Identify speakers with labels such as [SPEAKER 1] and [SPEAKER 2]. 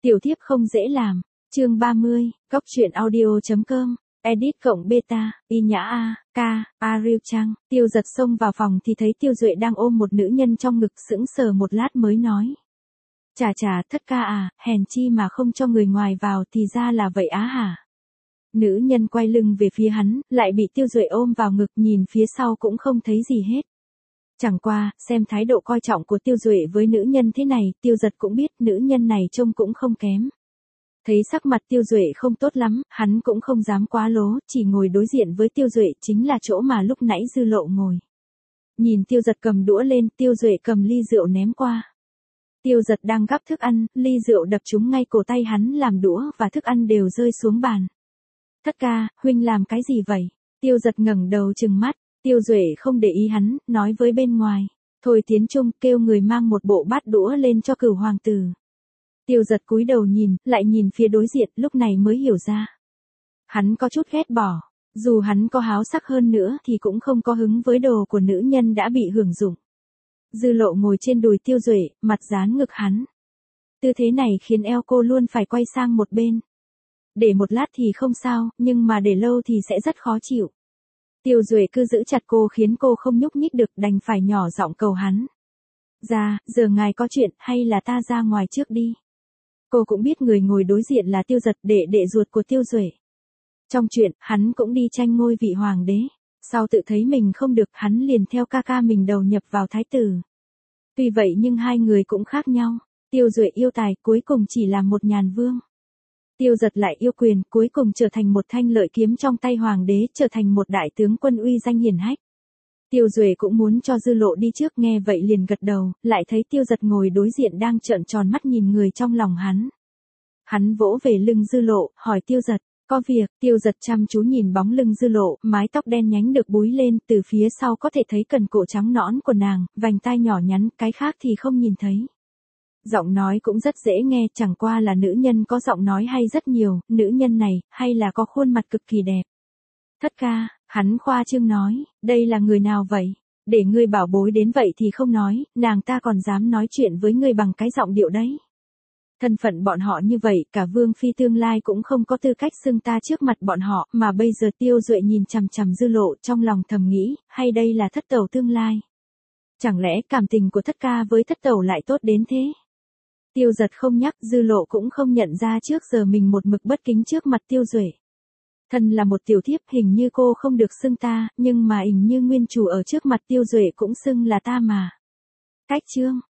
[SPEAKER 1] Tiểu thiếp không dễ làm. Chương 30, Cóc truyện audio.com. Edit cộng beta, Y Nhã A, K, Ariel Trang. Tiêu Giật xông vào phòng thì thấy Tiêu Duệ đang ôm một nữ nhân trong ngực, sững sờ một lát mới nói. Chà, thất ca à, hèn chi mà không cho người ngoài vào, thì ra là vậy á hả? Nữ nhân quay lưng về phía hắn, lại bị Tiêu Duệ ôm vào ngực, nhìn phía sau cũng không thấy gì hết. Chẳng qua, xem thái độ coi trọng của Tiêu Duệ với nữ nhân thế này, Tiêu Giật cũng biết nữ nhân này trông cũng không kém. Thấy sắc mặt Tiêu Duệ không tốt lắm, hắn cũng không dám quá lố, chỉ ngồi đối diện với Tiêu Duệ, chính là chỗ mà lúc nãy Dư Lộ ngồi. Nhìn Tiêu Giật cầm đũa lên, Tiêu Duệ cầm ly rượu ném qua. Tiêu Giật đang gắp thức ăn, ly rượu đập trúng ngay cổ tay hắn, làm đũa và thức ăn đều rơi xuống bàn. Thất ca, huynh làm cái gì vậy? Tiêu Giật ngẩng đầu trừng mắt. Tiêu Duệ không để ý hắn, nói với bên ngoài. Thôi tiến trung, kêu người mang một bộ bát đũa lên cho Cửu hoàng tử. Tiêu Giật cúi đầu nhìn, lại nhìn phía đối diện, lúc này mới hiểu ra. Hắn có chút ghét bỏ. Dù hắn có háo sắc hơn nữa thì cũng không có hứng với đồ của nữ nhân đã bị hưởng dụng. Dư Lộ ngồi trên đùi Tiêu Duệ, mặt dán ngực hắn. Tư thế này khiến eo cô luôn phải quay sang một bên. Để một lát thì không sao, nhưng mà để lâu thì sẽ rất khó chịu. Tiêu Duệ cứ giữ chặt cô khiến cô không nhúc nhích được, đành phải nhỏ giọng cầu hắn. Giờ ngài có chuyện, hay là ta ra ngoài trước đi. Cô cũng biết người ngồi đối diện là Tiêu Giật, đệ ruột của Tiêu Duệ. Trong chuyện, hắn cũng đi tranh ngôi vị hoàng đế. Sau tự thấy mình không được, hắn liền theo ca mình đầu nhập vào thái tử. Tuy vậy nhưng hai người cũng khác nhau. Tiêu Duệ yêu tài, cuối cùng chỉ là một nhàn vương. Tiêu Giật lại yêu quyền, cuối cùng trở thành một thanh lợi kiếm trong tay hoàng đế, trở thành một đại tướng quân uy danh hiển hách. Tiêu Duệ cũng muốn cho Dư Lộ đi trước, nghe vậy liền gật đầu, lại thấy Tiêu Giật ngồi đối diện đang trợn tròn mắt nhìn người trong lòng hắn. Hắn vỗ về lưng Dư Lộ, hỏi Tiêu Giật, có việc? Tiêu Giật chăm chú nhìn bóng lưng Dư Lộ, mái tóc đen nhánh được búi lên, từ phía sau có thể thấy cần cổ trắng nõn của nàng, vành tai nhỏ nhắn, cái khác thì không nhìn thấy. Giọng nói cũng rất dễ nghe, chẳng qua là nữ nhân có giọng nói hay rất nhiều, nữ nhân này, hay là có khuôn mặt cực kỳ đẹp. Thất ca, hắn khoa trương nói, đây là người nào vậy? Để ngươi bảo bối đến vậy thì không nói, nàng ta còn dám nói chuyện với ngươi bằng cái giọng điệu đấy. Thân phận bọn họ như vậy, cả vương phi tương lai cũng không có tư cách xưng ta trước mặt bọn họ, mà bây giờ Tiêu Duệ nhìn chằm chằm Dư Lộ, trong lòng thầm nghĩ, hay đây là thất tẩu tương lai? Chẳng lẽ cảm tình của thất ca với thất tẩu lại tốt đến thế? Tiêu Giật không nhắc, Dư Lộ cũng không nhận ra trước giờ mình một mực bất kính trước mặt Tiêu Duệ. Thân là một tiểu thiếp, hình như cô không được xưng ta, nhưng mà hình như nguyên chủ ở trước mặt Tiêu Duệ cũng xưng là ta mà. Cách chương.